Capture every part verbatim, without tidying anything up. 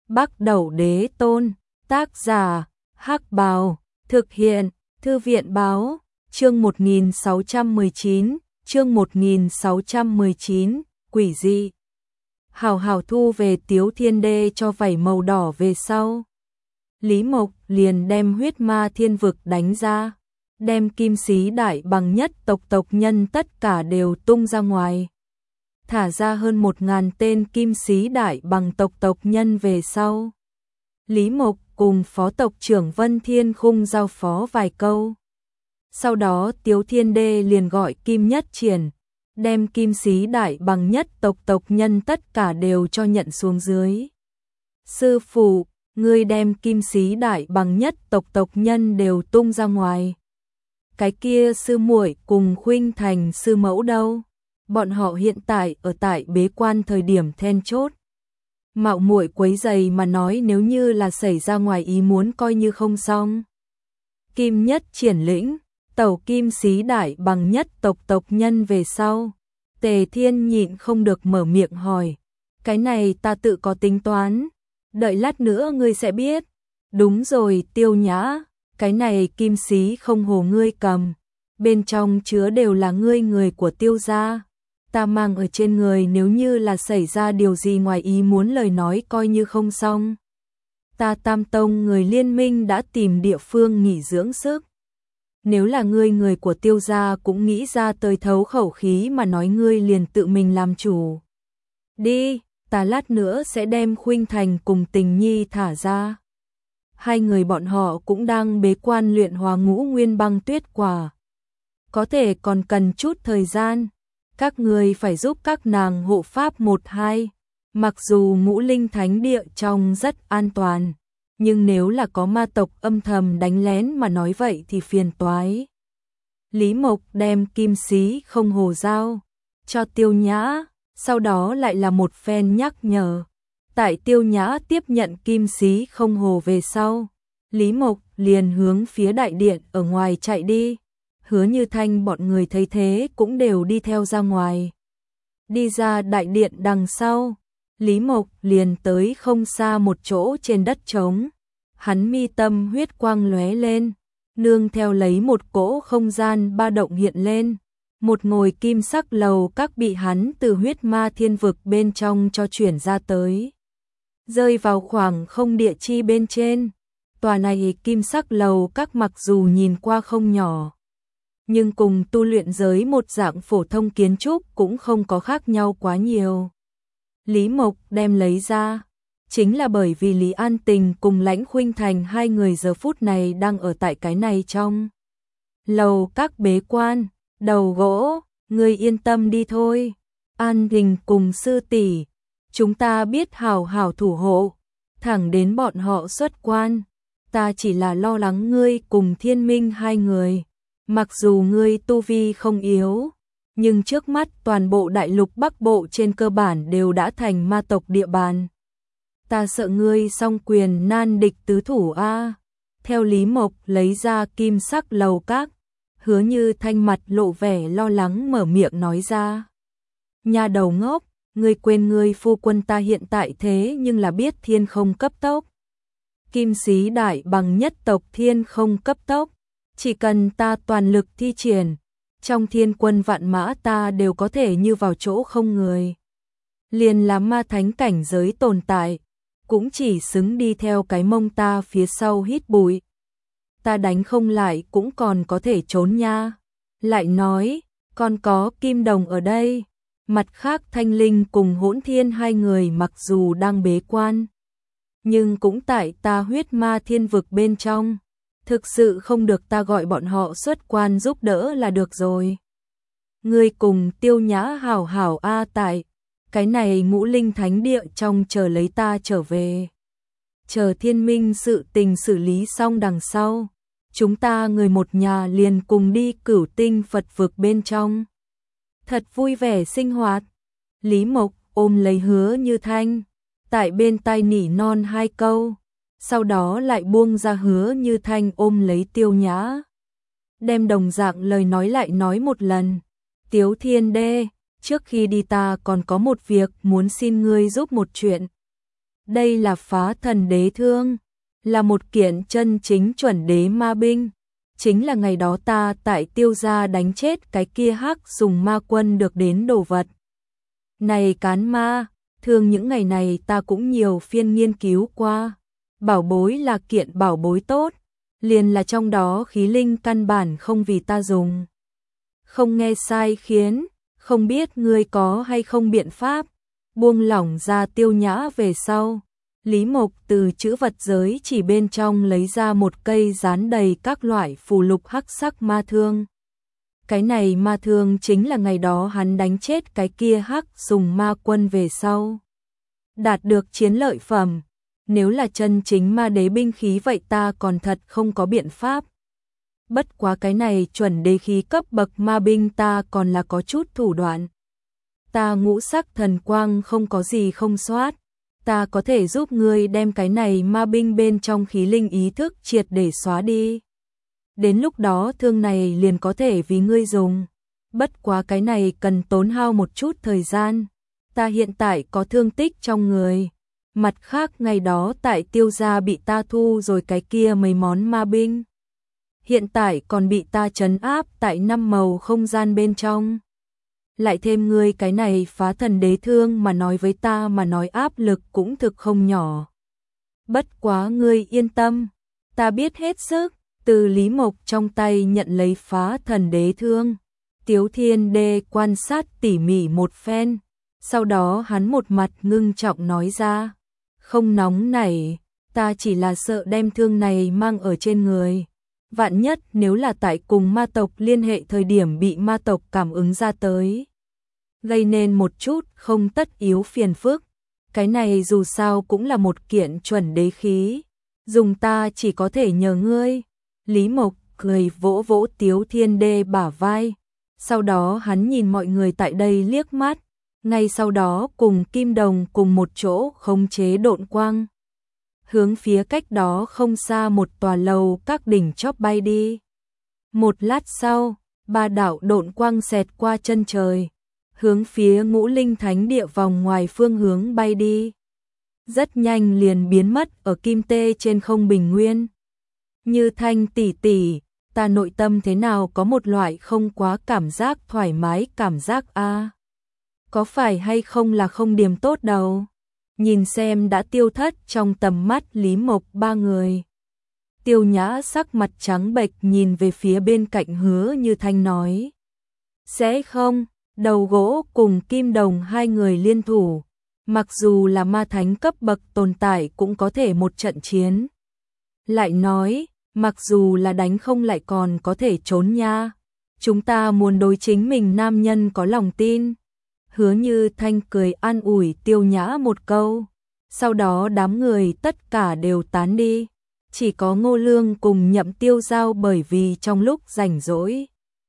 Bắc Đẩu Đế Tôn, tác giả, Hắc Bào, thực hiện, Thư viện Báo, chương một nghìn sáu trăm mười chín, chương một nghìn sáu trăm mười chín, quỷ dị. Hảo hảo thu về Tiếu Thiên Đê cho vảy màu đỏ về sau. Lý Mộc liền đem huyết ma thiên vực đánh ra, đem kim sĩ đại bằng nhất tộc tộc nhân tất cả đều tung ra ngoài. Thả ra hơn một ngàn tên kim sĩ đại bằng tộc tộc nhân về sau. Lý Mộc cùng phó tộc trưởng Vân Thiên Khung giao phó vài câu. Sau đó Tiếu Thiên Đê liền gọi Kim Nhất Triển, đem kim sĩ đại bằng nhất tộc tộc nhân tất cả đều cho nhận xuống dưới. Sư phụ, ngươi đem kim sĩ đại bằng nhất tộc tộc nhân đều tung ra ngoài. Cái kia sư muội cùng Khuynh Thành sư mẫu đâu? Bọn họ hiện tại ở tại bế quan thời điểm then chốt. Mạo muội quấy giày mà nói nếu như là xảy ra ngoài ý muốn coi như không xong. Kim Nhất Triển lĩnh, tẩu kim sĩ đại bằng nhất tộc tộc nhân về sau. Tề Thiên nhịn không được mở miệng hỏi. Cái này ta tự có tính toán. Đợi lát nữa ngươi sẽ biết. Đúng rồi Tiêu Nhã, cái này kim sĩ không hồ ngươi cầm. Bên trong chứa đều là ngươi người của Tiêu gia. Ta mang ở trên người nếu như là xảy ra điều gì ngoài ý muốn lời nói coi như không xong. Ta Tam Tông người liên minh đã tìm địa phương nghỉ dưỡng sức. Nếu là ngươi người của Tiêu gia cũng nghĩ ra tới thấu khẩu khí mà nói ngươi liền tự mình làm chủ. Đi, ta lát nữa sẽ đem Khuynh Thành cùng Tình Nhi thả ra. Hai người bọn họ cũng đang bế quan luyện hóa ngũ nguyên băng tuyết quả. Có thể còn cần chút thời gian. Các người phải giúp các nàng hộ pháp một hai. Mặc dù ngũ linh thánh địa trong rất an toàn, nhưng nếu là có ma tộc âm thầm đánh lén mà nói vậy thì phiền toái. Lý Mộc đem kim sĩ không hồ giao cho Tiêu Nhã, sau đó lại là một phen nhắc nhở. Tại Tiêu Nhã tiếp nhận kim sĩ không hồ về sau, Lý Mộc liền hướng phía đại điện ở ngoài chạy đi. Hứa Như Thanh bọn người thấy thế cũng đều đi theo ra ngoài. Đi ra đại điện đằng sau, Lý Mộc liền tới không xa một chỗ trên đất trống. Hắn mi tâm huyết quang lóe lên, nương theo lấy một cỗ không gian ba động hiện lên. Một ngồi kim sắc lầu các bị hắn từ huyết ma thiên vực bên trong cho chuyển ra tới. Rơi vào khoảng không địa chi bên trên. Tòa này kim sắc lầu các mặc dù nhìn qua không nhỏ, nhưng cùng tu luyện giới một dạng phổ thông kiến trúc cũng không có khác nhau quá nhiều. Lý Mộc đem lấy ra, chính là bởi vì Lý An Tình cùng Lãnh Khuynh Thành hai người giờ phút này đang ở tại cái này trong lầu các bế quan. Đầu gỗ, ngươi yên tâm đi thôi. An Tình cùng sư tỷ, chúng ta biết hảo hảo thủ hộ, thẳng đến bọn họ xuất quan. Ta chỉ là lo lắng ngươi cùng Thiên Minh hai người. Mặc dù ngươi tu vi không yếu, nhưng trước mắt toàn bộ đại lục Bắc Bộ trên cơ bản đều đã thành ma tộc địa bàn. Ta sợ ngươi song quyền nan địch tứ thủ a. Theo Lý Mộc lấy ra kim sắc lầu các, Hứa Như Thanh mặt lộ vẻ lo lắng mở miệng nói ra. Nhà đầu ngốc, ngươi quên ngươi phu quân ta hiện tại thế nhưng là biết thiên không cấp tốc. Kim sĩ đại bằng nhất tộc thiên không cấp tốc. Chỉ cần ta toàn lực thi triển, trong thiên quân vạn mã ta đều có thể như vào chỗ không người. Liền là ma thánh cảnh giới tồn tại, cũng chỉ xứng đi theo cái mông ta phía sau hít bụi. Ta đánh không lại cũng còn có thể trốn nha. Lại nói, còn có Kim Đồng ở đây. Mặt khác Thanh Linh cùng Hỗn Thiên hai người mặc dù đang bế quan, nhưng cũng tại ta huyết ma thiên vực bên trong. Thực sự không được ta gọi bọn họ xuất quan giúp đỡ là được rồi. Ngươi cùng Tiêu Nhã hảo hảo a tại cái này ngũ linh thánh địa trong chờ lấy ta trở về. Chờ Thiên Minh sự tình xử lý xong đằng sau, chúng ta người một nhà liền cùng đi Cửu Tinh Phật vực bên trong. Thật vui vẻ sinh hoạt. Lý Mộc ôm lấy Hứa Như Thanh, tại bên tai nỉ non hai câu. Sau đó lại buông ra Hứa Như Thanh ôm lấy Tiêu Nhã. Đem đồng dạng lời nói lại nói một lần. Tiếu Thiên Đê, trước khi đi ta còn có một việc muốn xin ngươi giúp một chuyện. Đây là phá thần đế thương, là một kiện chân chính chuẩn đế ma binh. Chính là ngày đó ta tại Tiêu gia đánh chết cái kia hắc dùng ma quân được đến đồ vật. Này cán ma, thường những ngày này ta cũng nhiều phiên nghiên cứu qua. Bảo bối là kiện bảo bối tốt, liền là trong đó khí linh căn bản không vì ta dùng. Không nghe sai khiến, không biết ngươi có hay không biện pháp, buông lỏng ra Tiêu Nhã về sau. Lý Mộc từ chữ vật giới chỉ bên trong lấy ra một cây dán đầy các loại phù lục hắc sắc ma thương. Cái này ma thương chính là ngày đó hắn đánh chết cái kia hắc dùng ma quân về sau. Đạt được chiến lợi phẩm, nếu là chân chính ma đế binh khí vậy ta còn thật không có biện pháp. Bất quá cái này chuẩn đế khí cấp bậc ma binh ta còn là có chút thủ đoạn. Ta ngũ sắc thần quang không có gì không soát. Ta có thể giúp ngươi đem cái này ma binh bên trong khí linh ý thức triệt để xóa đi. Đến lúc đó thương này liền có thể vì ngươi dùng. Bất quá cái này cần tốn hao một chút thời gian. Ta hiện tại có thương tích trong người. Mặt khác ngày đó tại Tiêu gia bị ta thu rồi cái kia mấy món ma binh. Hiện tại còn bị ta trấn áp tại năm màu không gian bên trong. Lại thêm ngươi cái này phá thần đế thương mà nói với ta mà nói áp lực cũng thực không nhỏ. Bất quá ngươi yên tâm, ta biết hết sức. Từ Lý Mộc trong tay nhận lấy phá thần đế thương. Tiếu Thiên Đê quan sát tỉ mỉ một phen, sau đó hắn một mặt ngưng trọng nói ra, không nóng nảy, ta chỉ là sợ đem thương này mang ở trên người. Vạn nhất nếu là tại cùng ma tộc liên hệ thời điểm bị ma tộc cảm ứng ra tới, gây nên một chút không tất yếu phiền phức. Cái này dù sao cũng là một kiện chuẩn đế khí, dùng ta chỉ có thể nhờ ngươi. Lý Mộc cười vỗ vỗ Tiếu Thiên Đê bả vai, sau đó hắn nhìn mọi người tại đây liếc mắt, ngay sau đó cùng Kim Đồng cùng một chỗ khống chế độn quang. Hướng phía cách đó không xa một tòa lầu các đỉnh chóp bay đi. Một lát sau, ba đạo độn quang xẹt qua chân trời, hướng phía Ngũ Linh Thánh Địa vòng ngoài phương hướng bay đi. Rất nhanh liền biến mất ở Kim Tê trên không bình nguyên. Như Thanh tỷ tỷ, ta nội tâm thế nào có một loại không quá cảm giác thoải mái cảm giác a. À? Có phải hay không là không điểm tốt đâu. Nhìn xem đã tiêu thất trong tầm mắt Lý Mộc ba người. Tiêu Nhã sắc mặt trắng bệch nhìn về phía bên cạnh Hứa Như Thanh nói. Sẽ không, Đầu Gỗ cùng Kim Đồng hai người liên thủ. Mặc dù là ma thánh cấp bậc tồn tại cũng có thể một trận chiến. Lại nói, mặc dù là đánh không lại còn có thể trốn nha. Chúng ta muốn đối chính mình nam nhân có lòng tin. Hứa Như Thanh cười an ủi Tiêu Nhã một câu. Sau đó đám người tất cả đều tán đi. Chỉ có Ngô Lương cùng Nhậm Tiêu Giao bởi vì trong lúc rảnh rỗi.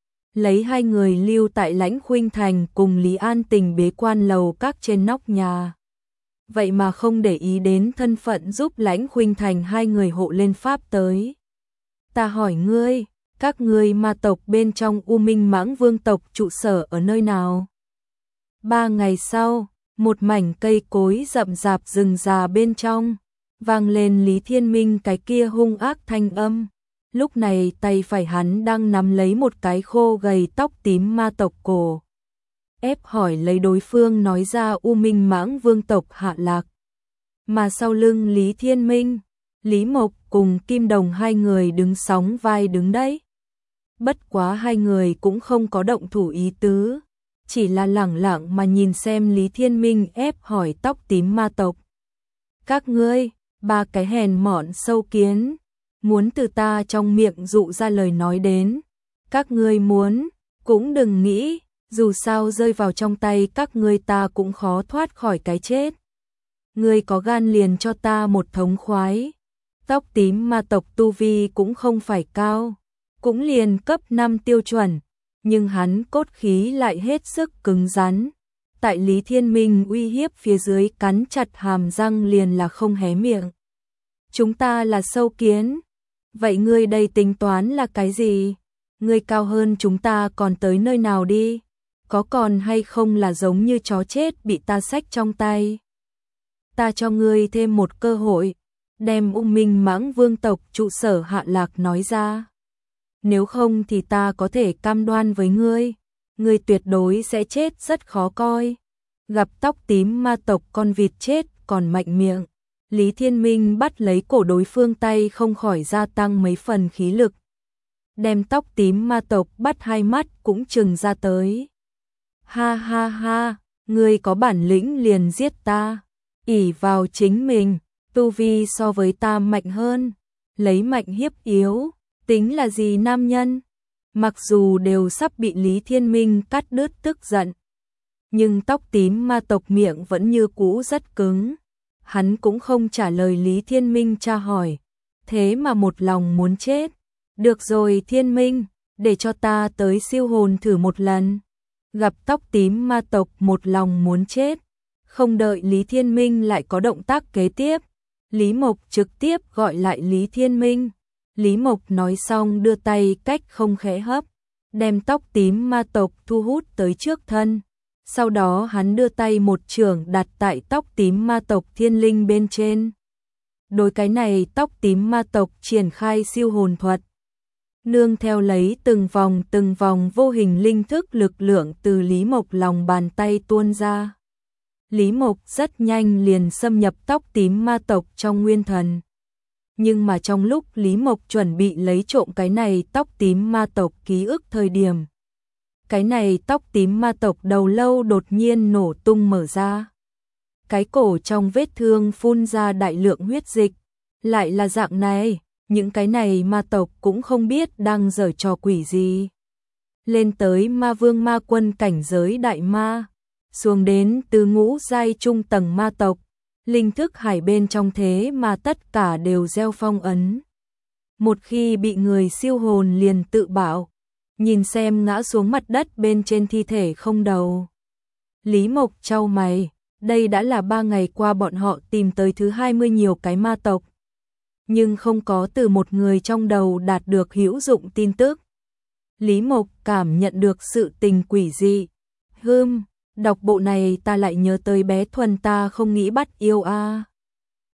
Lấy hai người lưu tại Lãnh Khuynh Thành cùng Lý An Tình bế quan lầu các trên nóc nhà. Vậy mà không để ý đến thân phận giúp Lãnh Khuynh Thành hai người hộ lên pháp tới. Ta hỏi ngươi, các ngươi ma tộc bên trong U Minh Mãng Vương tộc trụ sở ở nơi nào? Ba ngày sau, một mảnh cây cối rậm rạp rừng già bên trong, vang lên Lý Thiên Minh cái kia hung ác thanh âm. Lúc này tay phải hắn đang nắm lấy một cái khô gầy tóc tím ma tộc cổ. Ép hỏi lấy đối phương nói ra U Minh Mãng Vương tộc hạ lạc. Mà sau lưng Lý Thiên Minh, Lý Mộc cùng Kim Đồng hai người đứng sóng vai đứng đấy. Bất quá hai người cũng không có động thủ ý tứ, chỉ là lẳng lặng mà nhìn xem Lý Thiên Minh ép hỏi tóc tím ma tộc. Các ngươi, ba cái hèn mọn sâu kiến, muốn từ ta trong miệng dụ ra lời nói đến. Các ngươi muốn, cũng đừng nghĩ, dù sao rơi vào trong tay các ngươi ta cũng khó thoát khỏi cái chết. Ngươi có gan liền cho ta một thống khoái. Tóc tím ma tộc tu vi cũng không phải cao, cũng liền cấp năm tiêu chuẩn, nhưng hắn cốt khí lại hết sức cứng rắn. Tại Lý Thiên Minh uy hiếp phía dưới cắn chặt hàm răng liền là không hé miệng. Chúng ta là sâu kiến. Vậy ngươi đây tính toán là cái gì? Ngươi cao hơn chúng ta còn tới nơi nào đi? Có còn hay không là giống như chó chết bị ta xách trong tay? ta cho ngươi thêm một cơ hội, đem U Minh Mãng Vương tộc trụ sở Hạ Lạc nói ra. Nếu không thì ta có thể cam đoan với ngươi, ngươi tuyệt đối sẽ chết rất khó coi. Gặp tóc tím ma tộc con vịt chết còn mạnh miệng, Lý Thiên Minh bắt lấy cổ đối phương, tay không khỏi gia tăng mấy phần khí lực. Đem tóc tím ma tộc bắt hai mắt cũng trừng ra tới. Ha ha ha, ngươi có bản lĩnh liền giết ta, ỷ vào chính mình, tu vi so với ta mạnh hơn, lấy mạnh hiếp yếu, tính là gì nam nhân? Mặc dù đều sắp bị Lý Thiên Minh cắt đứt tức giận, nhưng tóc tím ma tộc miệng vẫn như cũ rất cứng. Hắn cũng không trả lời Lý Thiên Minh tra hỏi, thế mà một lòng muốn chết. Được rồi Thiên Minh, để cho ta tới siêu hồn thử một lần. Gặp tóc tím ma tộc một lòng muốn chết, không đợi Lý Thiên Minh lại có động tác kế tiếp, Lý Mộc trực tiếp gọi lại Lý Thiên Minh. Lý Mộc nói xong đưa tay cách không khẽ hấp, đem tóc tím ma tộc thu hút tới trước thân. Sau đó hắn đưa tay một chưởng đặt tại tóc tím ma tộc thiên linh bên trên. Đối cái này tóc tím ma tộc triển khai siêu hồn thuật. Nương theo lấy từng vòng từng vòng vô hình linh thức lực lượng từ Lý Mộc lòng bàn tay tuôn ra. Lý Mộc rất nhanh liền xâm nhập tóc tím ma tộc trong nguyên thần. Nhưng mà trong lúc Lý Mộc chuẩn bị lấy trộm cái này tóc tím ma tộc ký ức thời điểm, cái này tóc tím ma tộc đầu lâu đột nhiên nổ tung mở ra. Cái cổ trong vết thương phun ra đại lượng huyết dịch. Lại là dạng này, những cái này ma tộc cũng không biết đang giở trò quỷ gì. Lên tới ma vương ma quân cảnh giới đại ma, xuống đến từ ngũ giai trung tầng ma tộc, linh thức hải bên trong thế mà tất cả đều gieo phong ấn. Một khi bị người siêu hồn liền tự bảo, nhìn xem ngã xuống mặt đất bên trên thi thể không đầu. Lý Mộc chau mày, đây đã là ba ngày qua bọn họ tìm tới thứ hai mươi nhiều cái ma tộc, nhưng không có từ một người trong đầu đạt được hữu dụng tin tức. Lý Mộc cảm nhận được sự tình quỷ dị. Hừm, đọc bộ này ta lại nhớ tới bé Thuần, ta không nghĩ bắt yêu a. À.